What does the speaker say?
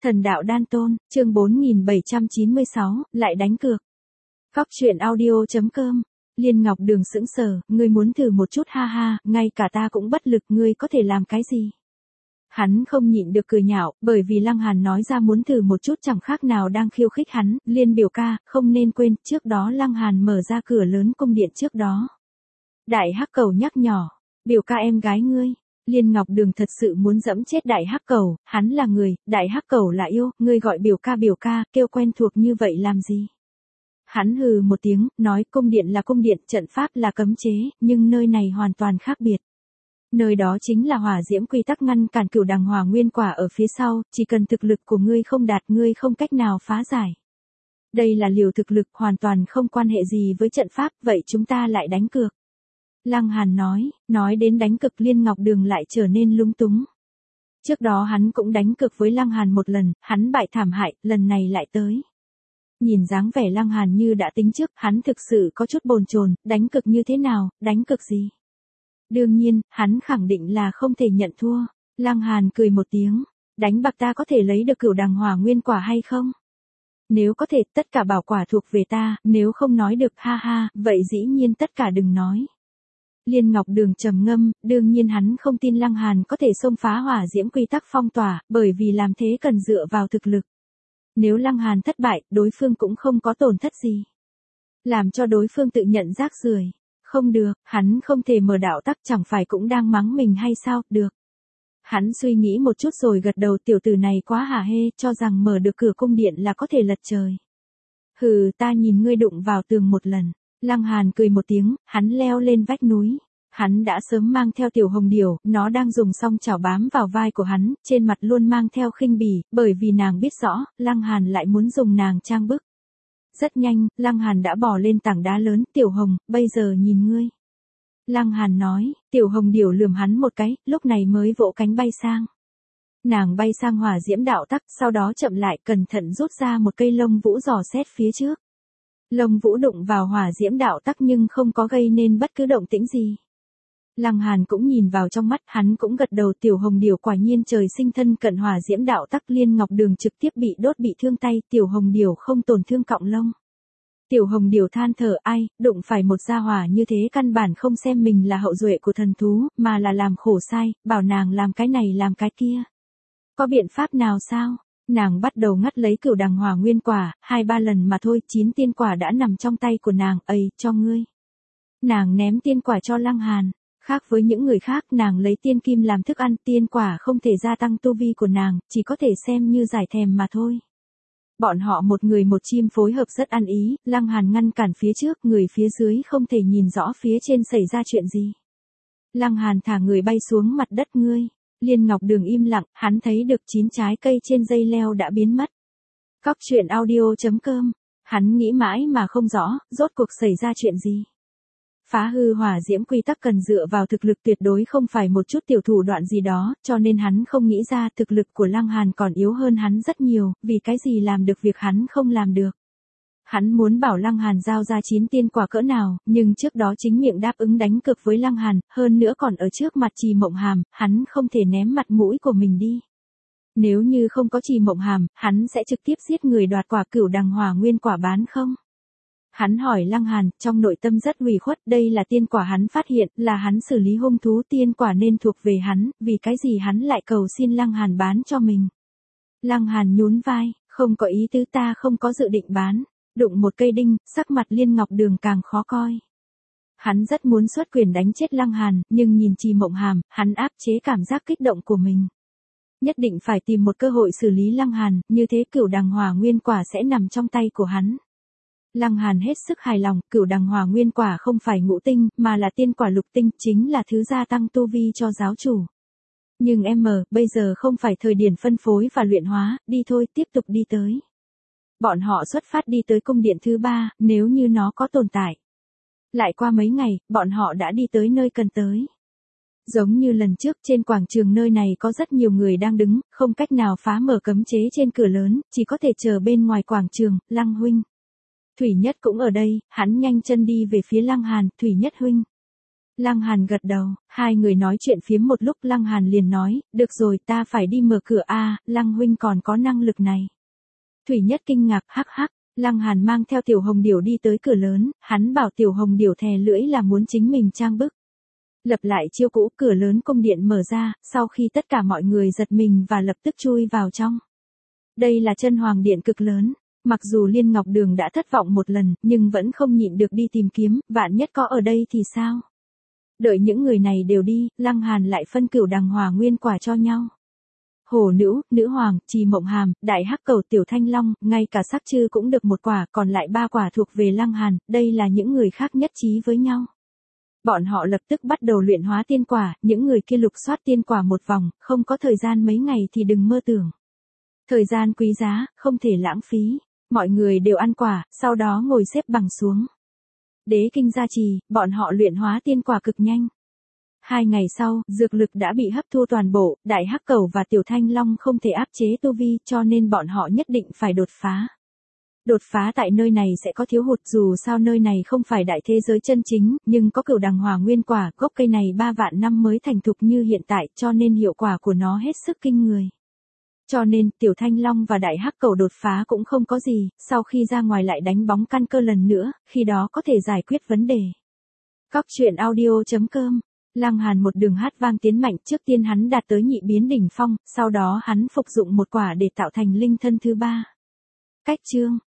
Thần đạo đan tôn, chương 4796, lại đánh cược. Cóc truyện audio.com. Liên Ngọc Đường sững sờ, ngươi muốn thử một chút ha ha, ngay cả ta cũng bất lực, ngươi có thể làm cái gì? Hắn không nhịn được cười nhạo, bởi vì Lăng Hàn nói ra muốn thử một chút chẳng khác nào đang khiêu khích hắn, Liên biểu ca, không nên quên, trước đó Lăng Hàn mở ra cửa lớn cung điện trước đó. Đại Hắc Cẩu nhắc nhỏ, biểu ca em gái ngươi. Liên Ngọc Đường thật sự muốn dẫm chết Đại Hắc Cẩu, hắn là người, Đại Hắc Cẩu là yêu, ngươi gọi biểu ca, kêu quen thuộc như vậy làm gì? Hắn hừ một tiếng, nói cung điện là cung điện, trận pháp là cấm chế, nhưng nơi này hoàn toàn khác biệt. Nơi đó chính là hỏa diễm quy tắc ngăn cản cửu đằng hỏa nguyên quả ở phía sau, chỉ cần thực lực của ngươi không đạt ngươi không cách nào phá giải. Đây là liều thực lực hoàn toàn không quan hệ gì với trận pháp, vậy chúng ta lại đánh cược. Lăng Hàn nói đến đánh cược Liên Ngọc Đường lại trở nên lúng túng. Trước đó hắn cũng đánh cược với Lăng Hàn một lần, hắn bại thảm hại, lần này lại tới. Nhìn dáng vẻ Lăng Hàn như đã tính trước, hắn thực sự có chút bồn chồn, đánh cược như thế nào, đánh cược gì? Đương nhiên, hắn khẳng định là không thể nhận thua. Lăng Hàn cười một tiếng, đánh bạc ta có thể lấy được cửu đằng hỏa nguyên quả hay không? Nếu có thể, tất cả bảo quả thuộc về ta, nếu không nói được ha ha, vậy dĩ nhiên tất cả đừng nói. Liên Ngọc Đường trầm ngâm, đương nhiên hắn không tin Lăng Hàn có thể xông phá hỏa diễm quy tắc phong tỏa, bởi vì làm thế cần dựa vào thực lực. Nếu Lăng Hàn thất bại, đối phương cũng không có tổn thất gì. Làm cho đối phương tự nhận rác rưởi. Không được, hắn không thể mở đạo tắc, chẳng phải cũng đang mắng mình hay sao, được. Hắn suy nghĩ một chút rồi gật đầu, tiểu tử này quá hả hê, cho rằng mở được cửa cung điện là có thể lật trời. Hừ, ta nhìn ngươi đụng vào tường một lần. Lăng Hàn cười một tiếng, hắn leo lên vách núi. Hắn đã sớm mang theo tiểu hồng điểu, nó đang dùng song chảo bám vào vai của hắn, trên mặt luôn mang theo khinh bỉ, bởi vì nàng biết rõ, Lăng Hàn lại muốn dùng nàng trang bức. Rất nhanh, Lăng Hàn đã bò lên tảng đá lớn, tiểu hồng, bây giờ nhìn ngươi. Lăng Hàn nói, tiểu hồng điểu lườm hắn một cái, lúc này mới vỗ cánh bay sang. Nàng bay sang hỏa diễm đạo tắc, sau đó chậm lại cẩn thận rút ra một cây lông vũ dò xét phía trước. Lông vũ đụng vào hỏa diễm đạo tắc nhưng không có gây nên bất cứ động tĩnh gì. Lăng Hàn cũng nhìn vào trong mắt, hắn cũng gật đầu, tiểu hồng điểu quả nhiên trời sinh thân cận hỏa diễm đạo tắc. Liên Ngọc Đường trực tiếp bị đốt bị thương tay, tiểu hồng điểu không tổn thương cọng lông. Tiểu hồng điểu than thở, ai, đụng phải một gia hỏa như thế căn bản không xem mình là hậu duệ của thần thú, mà là làm khổ sai, bảo nàng làm cái này làm cái kia. Có biện pháp nào sao? Nàng bắt đầu ngắt lấy cửu đằng hỏa nguyên quả, 2-3 lần mà thôi, 9 tiên quả đã nằm trong tay của nàng, ây, cho ngươi. Nàng ném tiên quả cho Lăng Hàn. Khác với những người khác, nàng lấy tiên kim làm thức ăn, tiên quả không thể gia tăng tu vi của nàng, chỉ có thể xem như giải thèm mà thôi. Bọn họ một người một chim phối hợp rất ăn ý, Lăng Hàn ngăn cản phía trước, người phía dưới không thể nhìn rõ phía trên xảy ra chuyện gì. Lăng Hàn thả người bay xuống mặt đất ngươi. Liên Ngọc Đường im lặng, hắn thấy được 9 trái cây trên dây leo đã biến mất. Cóc truyện audio.com. Hắn nghĩ mãi mà không rõ, rốt cuộc xảy ra chuyện gì. Phá hư hỏa diễm quy tắc cần dựa vào thực lực, tuyệt đối không phải một chút tiểu thủ đoạn gì đó, cho nên hắn không nghĩ ra thực lực của Lăng Hàn còn yếu hơn hắn rất nhiều, vì cái gì làm được việc hắn không làm được. Hắn muốn bảo Lăng Hàn giao ra 9 tiên quả cỡ nào, nhưng trước đó chính miệng đáp ứng đánh cược với Lăng Hàn, hơn nữa còn ở trước mặt Trì Mộng Hàm, hắn không thể ném mặt mũi của mình đi. Nếu như không có Trì Mộng Hàm, hắn sẽ trực tiếp giết người đoạt quả cửu đằng hỏa nguyên quả bán không? Hắn hỏi Lăng Hàn, trong nội tâm rất ủy khuất, đây là tiên quả hắn phát hiện, là hắn xử lý hung thú, tiên quả nên thuộc về hắn, vì cái gì hắn lại cầu xin Lăng Hàn bán cho mình? Lăng Hàn nhún vai, không có ý tứ, ta không có dự định bán. Đụng một cây đinh, sắc mặt Liên Ngọc Đường càng khó coi. Hắn rất muốn xuất quyền đánh chết Lăng Hàn, nhưng nhìn Trì Mộng Hàm, hắn áp chế cảm giác kích động của mình. Nhất định phải tìm một cơ hội xử lý Lăng Hàn, như thế cửu đằng hỏa nguyên quả sẽ nằm trong tay của hắn. Lăng Hàn hết sức hài lòng, cửu đằng hỏa nguyên quả không phải ngũ tinh, mà là tiên quả lục tinh, chính là thứ gia tăng tu vi cho giáo chủ. Nhưng bây giờ không phải thời điểm phân phối và luyện hóa, đi thôi, tiếp tục đi tới. Bọn họ xuất phát đi tới cung điện thứ 3, nếu như nó có tồn tại. Lại qua mấy ngày, bọn họ đã đi tới nơi cần tới. Giống như lần trước, trên quảng trường nơi này có rất nhiều người đang đứng, không cách nào phá mở cấm chế trên cửa lớn, chỉ có thể chờ bên ngoài quảng trường. Lăng huynh. Thủy Nhất cũng ở đây, hắn nhanh chân đi về phía Lăng Hàn, Thủy Nhất huynh. Lăng Hàn gật đầu, hai người nói chuyện phiếm một lúc Lăng Hàn liền nói, được rồi ta phải đi mở cửa a, Lăng huynh còn có năng lực này. Thủy Nhất kinh ngạc, hắc hắc, Lăng Hàn mang theo Tiểu Hồng Điểu đi tới cửa lớn, hắn bảo Tiểu Hồng Điểu thè lưỡi là muốn chính mình trang bức. Lập lại chiêu cũ, cửa lớn cung điện mở ra, sau khi tất cả mọi người giật mình và lập tức chui vào trong. Đây là chân hoàng điện cực lớn. Mặc dù Liên Ngọc Đường đã thất vọng một lần, nhưng vẫn không nhịn được đi tìm kiếm, vạn nhất có ở đây thì sao? Đợi những người này đều đi, Lăng Hàn lại phân cửu đằng hòa nguyên quả cho nhau. Hổ nữ, nữ hoàng, Trì Mộng Hàm, đại hắc cầu, Tiểu Thanh Long, ngay cả Sắc Trư cũng được một quả, còn lại 3 quả thuộc về Lăng Hàn, đây là những người khác nhất trí với nhau. Bọn họ lập tức bắt đầu luyện hóa tiên quả, những người kia lục soát tiên quả một vòng, không có thời gian mấy ngày thì đừng mơ tưởng. Thời gian quý giá, không thể lãng phí. Mọi người đều ăn quả, sau đó ngồi xếp bằng xuống. Đế kinh gia trì, bọn họ luyện hóa tiên quả cực nhanh. 2 ngày sau, dược lực đã bị hấp thu toàn bộ, đại hắc cầu và Tiểu Thanh Long không thể áp chế tu vi cho nên bọn họ nhất định phải đột phá. Đột phá tại nơi này sẽ có thiếu hụt dù sao nơi này không phải đại thế giới chân chính, nhưng có cửu đằng hòa nguyên quả, gốc cây này 3 vạn năm mới thành thục như hiện tại cho nên hiệu quả của nó hết sức kinh người. Cho nên, Tiểu Thanh Long và Đại Hắc Cầu đột phá cũng không có gì, sau khi ra ngoài lại đánh bóng căn cơ lần nữa, khi đó có thể giải quyết vấn đề. Cóc truyện audio.com. Lăng Hàn một đường hát vang tiến mạnh, trước tiên hắn đạt tới nhị biến đỉnh phong, sau đó hắn phục dụng một quả để tạo thành linh thân thứ 3. Cách chương